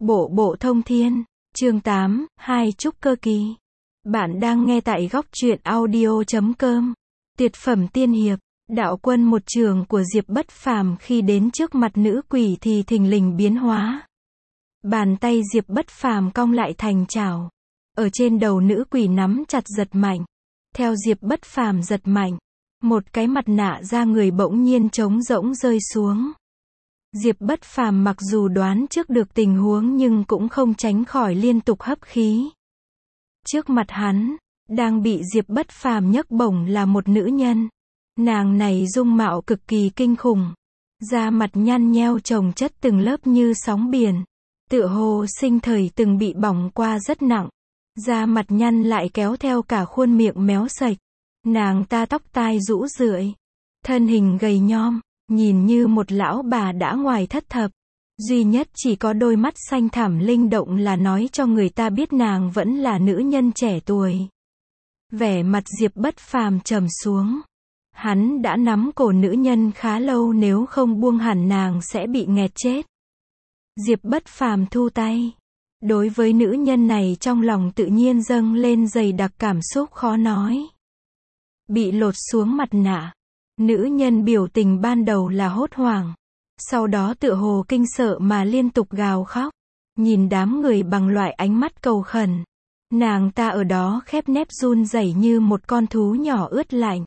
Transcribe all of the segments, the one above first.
Bộ bộ thông thiên, chương 8, 2 trúc cơ kỳ. Bạn đang nghe tại góc truyện audio.com. Tuyệt phẩm tiên hiệp, đạo quân một trường của Diệp Bất Phàm khi đến trước mặt nữ quỷ thì thình lình biến hóa. Bàn tay Diệp Bất Phàm cong lại thành chảo. Ở trên đầu nữ quỷ nắm chặt giật mạnh. Theo Diệp Bất Phàm giật mạnh, một cái mặt nạ da người bỗng nhiên trống rỗng rơi xuống. Diệp Bất Phàm mặc dù đoán trước được tình huống nhưng cũng không tránh khỏi liên tục hấp khí. Trước mặt hắn, đang bị Diệp Bất Phàm nhấc bổng là một nữ nhân. Nàng này dung mạo cực kỳ kinh khủng. Da mặt nhăn nheo chồng chất từng lớp như sóng biển. Tựa hồ sinh thời từng bị bỏng qua rất nặng. Da mặt nhăn lại kéo theo cả khuôn miệng méo sạch. Nàng ta tóc tai rũ rượi. Thân hình gầy nhom. Nhìn như một lão bà đã ngoài thất thập. Duy nhất chỉ có đôi mắt xanh thẳm linh động là nói cho người ta biết nàng vẫn là nữ nhân trẻ tuổi. Vẻ mặt Diệp Bất Phàm trầm xuống. Hắn đã nắm cổ nữ nhân khá lâu, nếu không buông hẳn nàng sẽ bị nghẹt chết. Diệp Bất Phàm thu tay. Đối với nữ nhân này trong lòng tự nhiên dâng lên dày đặc cảm xúc khó nói. Bị lột xuống mặt nạ. Nữ nhân biểu tình ban đầu là hốt hoảng. Sau đó tựa hồ kinh sợ mà liên tục gào khóc. Nhìn đám người bằng loại ánh mắt cầu khẩn. Nàng ta ở đó khép nép run rẩy như một con thú nhỏ ướt lạnh.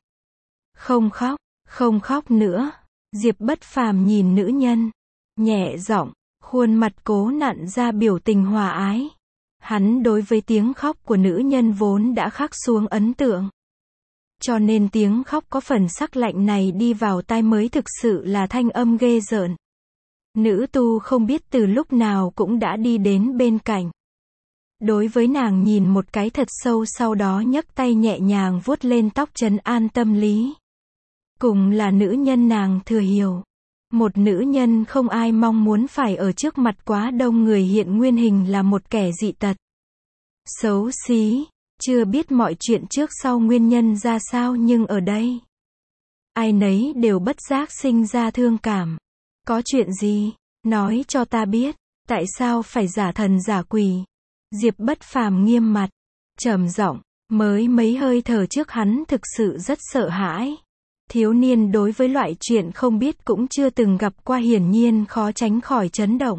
Không khóc nữa. Diệp Bất Phàm nhìn nữ nhân. Nhẹ giọng, khuôn mặt cố nặn ra biểu tình hòa ái. Hắn đối với tiếng khóc của nữ nhân vốn đã khắc xuống ấn tượng. Cho nên tiếng khóc có phần sắc lạnh này đi vào tai mới thực sự là thanh âm ghê rợn. Nữ tu không biết từ lúc nào cũng đã đi đến bên cạnh. Đối với nàng nhìn một cái thật sâu, sau đó nhấc tay nhẹ nhàng vuốt lên tóc trấn an tâm lý. Cùng là nữ nhân nàng thừa hiểu. Một nữ nhân không ai mong muốn phải ở trước mặt quá đông người hiện nguyên hình là một kẻ dị tật. Xấu xí. Chưa biết mọi chuyện trước sau nguyên nhân ra sao, nhưng ở đây ai nấy đều bất giác sinh ra thương cảm. Có chuyện gì? Nói cho ta biết. Tại sao phải giả thần giả quỷ? Diệp Bất Phàm nghiêm mặt, trầm giọng. Mới mấy hơi thở trước hắn thực sự rất sợ hãi. Thiếu niên đối với loại chuyện không biết cũng chưa từng gặp qua, hiển nhiên khó tránh khỏi chấn động.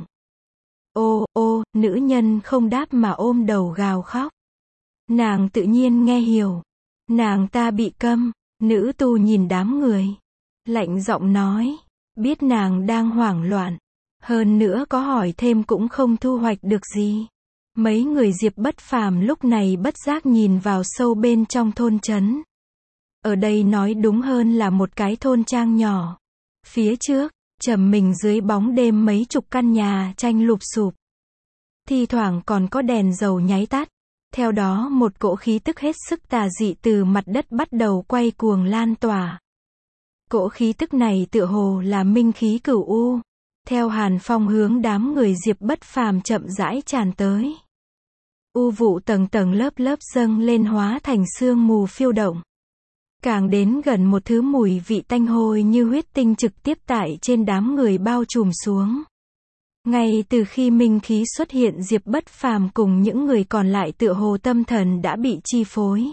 Ô, nữ nhân không đáp mà ôm đầu gào khóc. Nàng tự nhiên nghe hiểu. Nàng ta bị câm. Nữ tu nhìn đám người. Lạnh giọng nói. Biết nàng đang hoảng loạn. Hơn nữa có hỏi thêm cũng không thu hoạch được gì. Mấy người Diệp Bất Phàm lúc này bất giác nhìn vào sâu bên trong thôn trấn. Ở đây nói đúng hơn là một cái thôn trang nhỏ. Phía trước, trầm mình dưới bóng đêm mấy chục căn nhà tranh lụp xụp. Thi thoảng còn có đèn dầu nháy tắt. Theo đó một cỗ khí tức hết sức tà dị từ mặt đất bắt đầu quay cuồng lan tỏa. Cỗ khí tức này tựa hồ là minh khí cửu u. Theo hàn phong hướng đám người Diệp Bất Phàm chậm rãi tràn tới. U vụ tầng tầng lớp lớp dâng lên hóa thành sương mù phiêu động. Càng đến gần một thứ mùi vị tanh hôi như huyết tinh trực tiếp tại trên đám người bao trùm xuống. Ngay từ khi minh khí xuất hiện, Diệp Bất Phàm cùng những người còn lại tựa hồ tâm thần đã bị chi phối.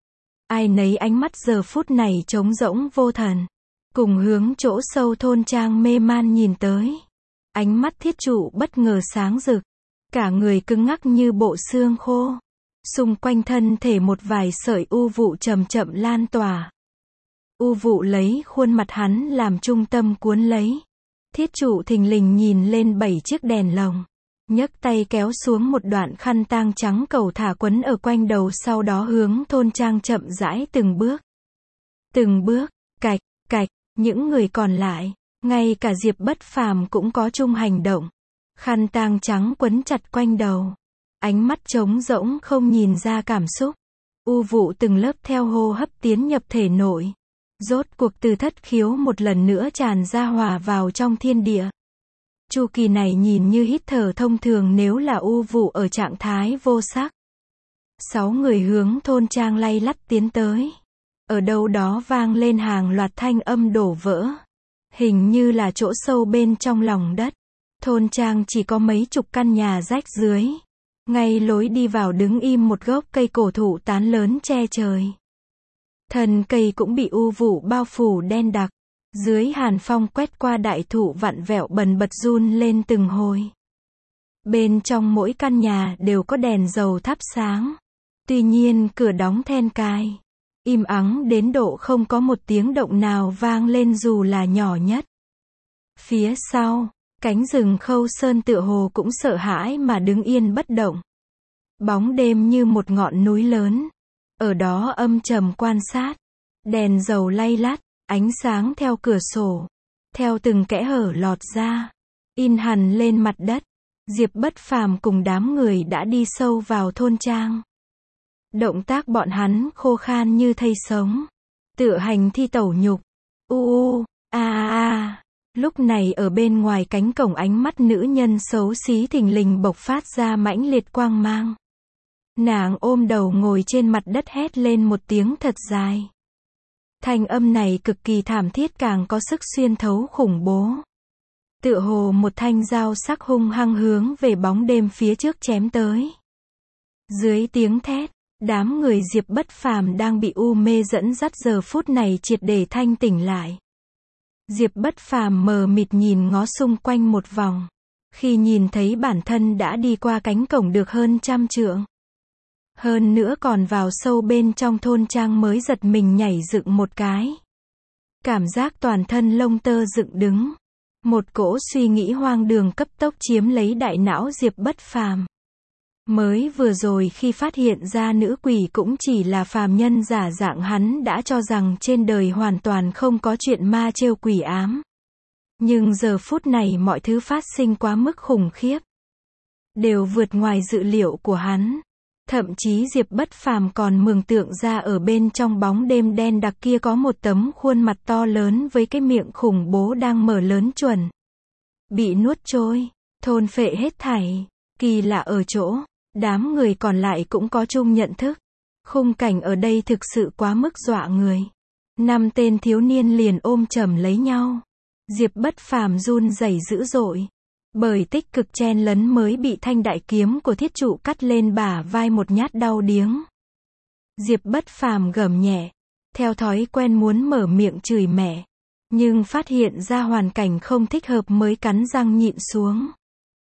Ai nấy ánh mắt giờ phút này trống rỗng vô thần. Cùng hướng chỗ sâu thôn trang mê man nhìn tới. Ánh mắt thiết trụ bất ngờ sáng rực. Cả người cứng ngắc như bộ xương khô. Xung quanh thân thể một vài sợi u vụ chậm chậm lan tỏa. U vụ lấy khuôn mặt hắn làm trung tâm cuốn lấy. Thiết trụ thình lình nhìn lên 7 chiếc đèn lồng. Nhấc tay kéo xuống một đoạn khăn tang trắng cầu thả quấn ở quanh đầu, sau đó hướng thôn trang chậm rãi từng bước. Từng bước, cạch, cạch, những người còn lại, ngay cả Diệp Bất Phàm cũng có chung hành động. Khăn tang trắng quấn chặt quanh đầu. Ánh mắt trống rỗng không nhìn ra cảm xúc. U vụ từng lớp theo hô hấp tiến nhập thể nội. Rốt cuộc từ thất khiếu một lần nữa tràn ra hòa vào trong thiên địa. Chu kỳ này nhìn như hít thở thông thường nếu là u vụ ở trạng thái vô sắc. 6 người hướng thôn trang lay lắt tiến tới. Ở đâu đó vang lên hàng loạt thanh âm đổ vỡ. Hình như là chỗ sâu bên trong lòng đất. Thôn trang chỉ có mấy chục căn nhà rách dưới. Ngay lối đi vào đứng im một gốc cây cổ thụ tán lớn che trời. Thân cây cũng bị u vụ bao phủ đen đặc. Dưới hàn phong quét qua đại thụ vặn vẹo bần bật run lên từng hồi. Bên trong mỗi căn nhà đều có đèn dầu thắp sáng. Tuy nhiên cửa đóng then cài. Im ắng đến độ không có một tiếng động nào vang lên dù là nhỏ nhất. Phía sau, cánh rừng Khâu Sơn tựa hồ cũng sợ hãi mà đứng yên bất động. Bóng đêm như một ngọn núi lớn. Ở đó âm trầm quan sát. Đèn dầu lay lắt, ánh sáng theo cửa sổ. Theo từng kẽ hở lọt ra. In hằn lên mặt đất. Diệp Bất Phàm cùng đám người đã đi sâu vào thôn trang. Động tác bọn hắn khô khan như thây sống. Tựa hành thi tẩu nhục. Lúc này ở bên ngoài cánh cổng ánh mắt nữ nhân xấu xí thình lình bộc phát ra mãnh liệt quang mang. Nàng ôm đầu ngồi trên mặt đất hét lên một tiếng thật dài. Thanh âm này cực kỳ thảm thiết càng có sức xuyên thấu khủng bố. Tựa hồ một thanh dao sắc hung hăng hướng về bóng đêm phía trước chém tới. Dưới tiếng thét, đám người Diệp Bất Phàm đang bị u mê dẫn dắt giờ phút này triệt để thanh tỉnh lại. Diệp Bất Phàm mờ mịt nhìn ngó xung quanh một vòng. Khi nhìn thấy bản thân đã đi qua cánh cổng được hơn 100 trượng. Hơn nữa còn vào sâu bên trong thôn trang mới giật mình nhảy dựng một cái. Cảm giác toàn thân lông tơ dựng đứng. Một cỗ suy nghĩ hoang đường cấp tốc chiếm lấy đại não Diệp Bất Phàm. Mới vừa rồi khi phát hiện ra nữ quỷ cũng chỉ là phàm nhân giả dạng hắn đã cho rằng trên đời hoàn toàn không có chuyện ma trêu quỷ ám. Nhưng giờ phút này mọi thứ phát sinh quá mức khủng khiếp. Đều vượt ngoài dự liệu của hắn. Thậm chí Diệp Bất Phàm còn mường tượng ra ở bên trong bóng đêm đen đặc kia có một tấm khuôn mặt to lớn với cái miệng khủng bố đang mở lớn chuẩn. Bị nuốt trôi, thôn phệ hết thảy. Kỳ lạ ở chỗ, đám người còn lại cũng có chung nhận thức. Khung cảnh ở đây thực sự quá mức dọa người. 5 tên thiếu niên liền ôm chầm lấy nhau. Diệp Bất Phàm run rẩy dữ dội. Bởi tích cực chen lấn mới bị thanh đại kiếm của thiết trụ cắt lên bả vai một nhát đau điếng. Diệp Bất Phàm gầm nhẹ. Theo thói quen muốn mở miệng chửi mẹ. Nhưng phát hiện ra hoàn cảnh không thích hợp mới cắn răng nhịn xuống.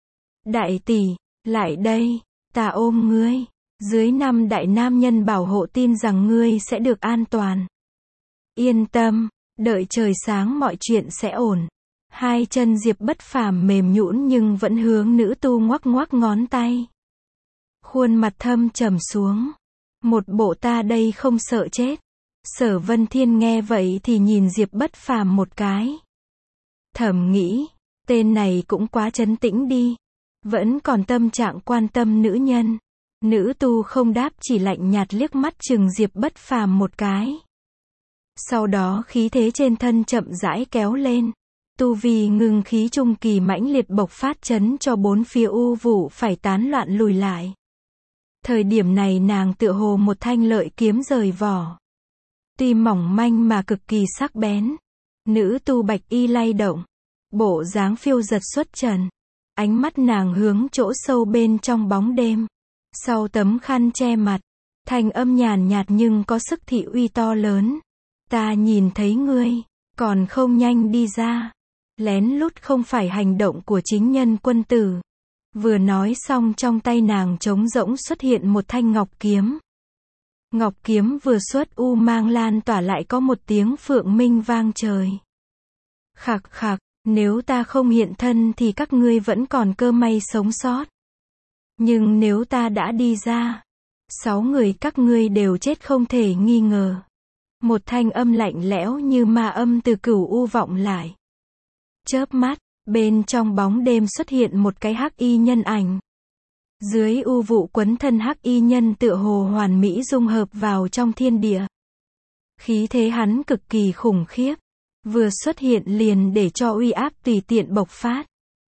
Đại tỷ, lại đây, ta ôm ngươi. Dưới 5 đại nam nhân bảo hộ tin rằng ngươi sẽ được an toàn. Yên tâm, đợi trời sáng mọi chuyện sẽ ổn. Hai chân Diệp Bất Phàm mềm nhũn nhưng vẫn hướng nữ tu ngoắc ngoắc ngón tay. Khuôn mặt thâm trầm xuống. Một bộ ta đây không sợ chết. Sở Vân Thiên nghe vậy thì nhìn Diệp Bất Phàm một cái. Thầm nghĩ, tên này cũng quá trấn tĩnh đi. Vẫn còn tâm trạng quan tâm nữ nhân. Nữ tu không đáp chỉ lạnh nhạt liếc mắt chừng Diệp Bất Phàm một cái. Sau đó khí thế trên thân chậm rãi kéo lên. Tu vi ngưng khí trung kỳ mãnh liệt bộc phát chấn cho bốn phía u vụ phải tán loạn lùi lại. Thời điểm này nàng tựa hồ một thanh lợi kiếm rời vỏ. Tuy mỏng manh mà cực kỳ sắc bén. Nữ tu bạch y lay động. Bộ dáng phiêu giật xuất trần. Ánh mắt nàng hướng chỗ sâu bên trong bóng đêm. Sau tấm khăn che mặt. Thanh âm nhàn nhạt nhưng có sức thị uy to lớn. Ta nhìn thấy ngươi. Còn không nhanh đi ra. Lén lút không phải hành động của chính nhân quân tử. Vừa nói xong trong tay nàng trống rỗng xuất hiện một thanh ngọc kiếm. Ngọc kiếm vừa xuất u mang lan tỏa lại có một tiếng phượng minh vang trời. Khạc khạc, nếu ta không hiện thân thì các ngươi vẫn còn cơ may sống sót. Nhưng nếu ta đã đi ra, 6 người các ngươi đều chết không thể nghi ngờ. Một thanh âm lạnh lẽo như ma âm từ cửu u vọng lại. Chớp mắt, bên trong bóng đêm xuất hiện một cái hắc y nhân ảnh. Dưới u vụ quấn thân hắc y nhân tựa hồ hoàn mỹ dung hợp vào trong thiên địa. Khí thế hắn cực kỳ khủng khiếp. Vừa xuất hiện liền để cho uy áp tùy tiện bộc phát.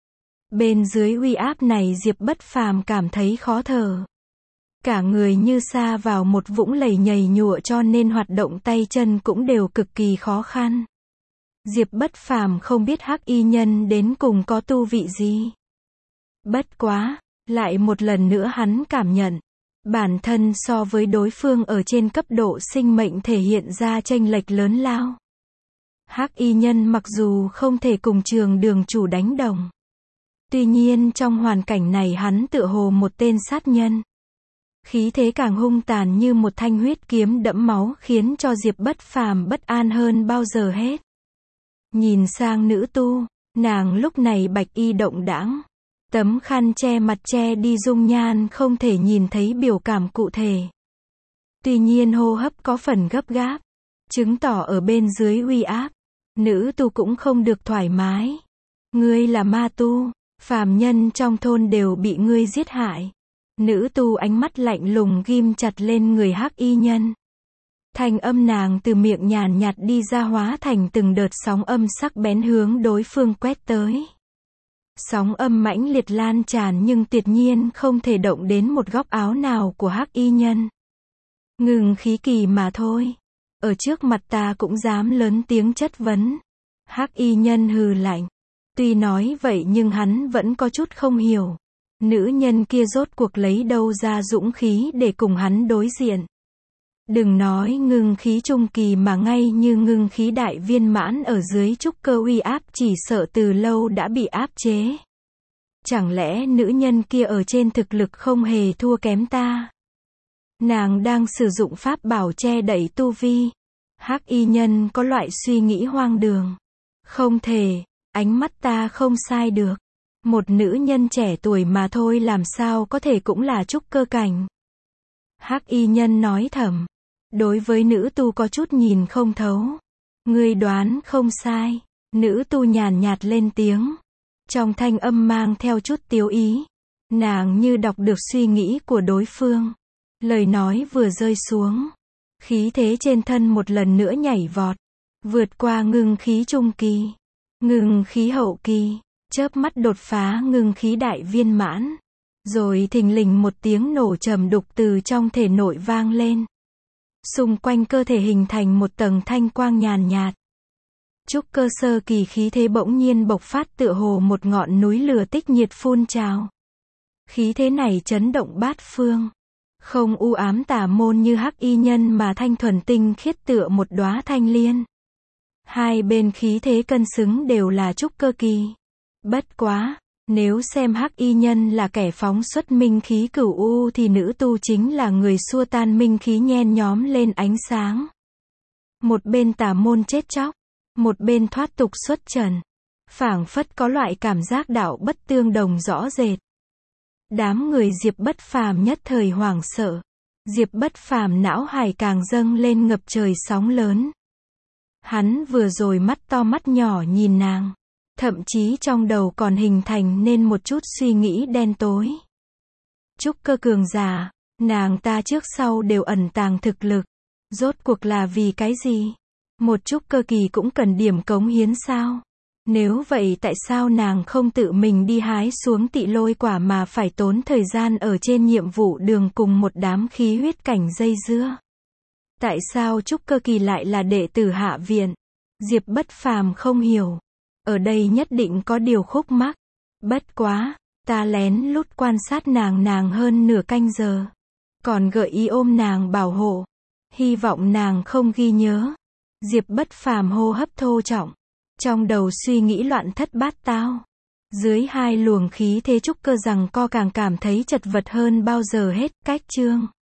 Bên dưới uy áp này Diệp Bất Phàm cảm thấy khó thở. Cả người như sa vào một vũng lầy nhầy nhụa cho nên hoạt động tay chân cũng đều cực kỳ khó khăn. Diệp Bất Phàm không biết hắc y nhân đến cùng có tu vị gì. Bất quá, lại một lần nữa hắn cảm nhận, bản thân so với đối phương ở trên cấp độ sinh mệnh thể hiện ra chênh lệch lớn lao. Hắc y nhân mặc dù không thể cùng Trường Đường chủ đánh đồng, tuy nhiên trong hoàn cảnh này hắn tựa hồ một tên sát nhân. Khí thế càng hung tàn như một thanh huyết kiếm đẫm máu khiến cho Diệp Bất Phàm bất an hơn bao giờ hết. Nhìn sang nữ tu, nàng lúc này bạch y động đãng, tấm khăn che mặt che đi dung nhan không thể nhìn thấy biểu cảm cụ thể. Tuy nhiên hô hấp có phần gấp gáp, chứng tỏ ở bên dưới uy áp, nữ tu cũng không được thoải mái. Ngươi là ma tu, phàm nhân trong thôn đều bị ngươi giết hại. Nữ tu ánh mắt lạnh lùng ghim chặt lên người hắc y nhân. Thanh âm nàng từ miệng nhàn nhạt đi ra hóa thành từng đợt sóng âm sắc bén hướng đối phương quét tới. Sóng âm mãnh liệt lan tràn nhưng tuyệt nhiên không thể động đến một góc áo nào của hắc y nhân. Ngừng khí kỳ mà thôi. Ở trước mặt ta cũng dám lớn tiếng chất vấn. Hắc y nhân hừ lạnh. Tuy nói vậy nhưng hắn vẫn có chút không hiểu. Nữ nhân kia rốt cuộc lấy đâu ra dũng khí để cùng hắn đối diện. Đừng nói ngưng khí trung kỳ mà ngay như ngưng khí đại viên mãn ở dưới trúc cơ uy áp chỉ sợ từ lâu đã bị áp chế. Chẳng lẽ nữ nhân kia ở trên thực lực không hề thua kém ta? Nàng đang sử dụng pháp bảo che đậy tu vi. Hắc y nhân có loại suy nghĩ hoang đường. Không thể, ánh mắt ta không sai được. Một nữ nhân trẻ tuổi mà thôi làm sao có thể cũng là trúc cơ cảnh. Hắc y nhân nói thầm. Đối với nữ tu có chút nhìn không thấu. Ngươi đoán không sai. Nữ tu nhàn nhạt lên tiếng. Trong thanh âm mang theo chút tiếu ý. Nàng như đọc được suy nghĩ của đối phương. Lời nói vừa rơi xuống. Khí thế trên thân một lần nữa nhảy vọt. Vượt qua ngưng khí trung kỳ. Ngưng khí hậu kỳ. Chớp mắt đột phá ngưng khí đại viên mãn. Rồi thình lình một tiếng nổ trầm đục từ trong thể nội vang lên. Xung quanh cơ thể hình thành một tầng thanh quang nhàn nhạt. Trúc cơ sơ kỳ khí thế bỗng nhiên bộc phát tựa hồ một ngọn núi lửa tích nhiệt phun trào. Khí thế này chấn động bát phương. Không u ám tà môn như hắc y nhân mà thanh thuần tinh khiết tựa một đóa thanh liên. Hai bên khí thế cân xứng đều là trúc cơ kỳ. Bất quá, nếu xem hắc y nhân là kẻ phóng xuất minh khí cửu u thì nữ tu chính là người xua tan minh khí nhen nhóm lên ánh sáng. Một bên tà môn chết chóc, một bên thoát tục xuất trần. Phảng phất có loại cảm giác đạo bất tương đồng rõ rệt. Đám người Diệp Bất Phàm nhất thời hoảng sợ. Diệp Bất Phàm não hải càng dâng lên ngập trời sóng lớn. Hắn vừa rồi mắt to mắt nhỏ nhìn nàng. Thậm chí trong đầu còn hình thành nên một chút suy nghĩ đen tối. Trúc cơ cường giả, nàng ta trước sau đều ẩn tàng thực lực. Rốt cuộc là vì cái gì? Một trúc cơ kỳ cũng cần điểm cống hiến sao? Nếu vậy tại sao nàng không tự mình đi hái xuống tị lôi quả mà phải tốn thời gian ở trên nhiệm vụ đường cùng một đám khí huyết cảnh dây dưa? Tại sao trúc cơ kỳ lại là đệ tử hạ viện? Diệp Bất Phàm không hiểu. Ở đây nhất định có điều khúc mắc. Bất quá, ta lén lút quan sát nàng hơn nửa canh giờ. Còn gợi ý ôm nàng bảo hộ. Hy vọng nàng không ghi nhớ. Diệp Bất Phàm hô hấp thô trọng. Trong đầu suy nghĩ loạn thất bát tao. Dưới hai luồng khí thế trúc cơ rằng co càng cảm thấy chật vật hơn bao giờ hết. Cách chương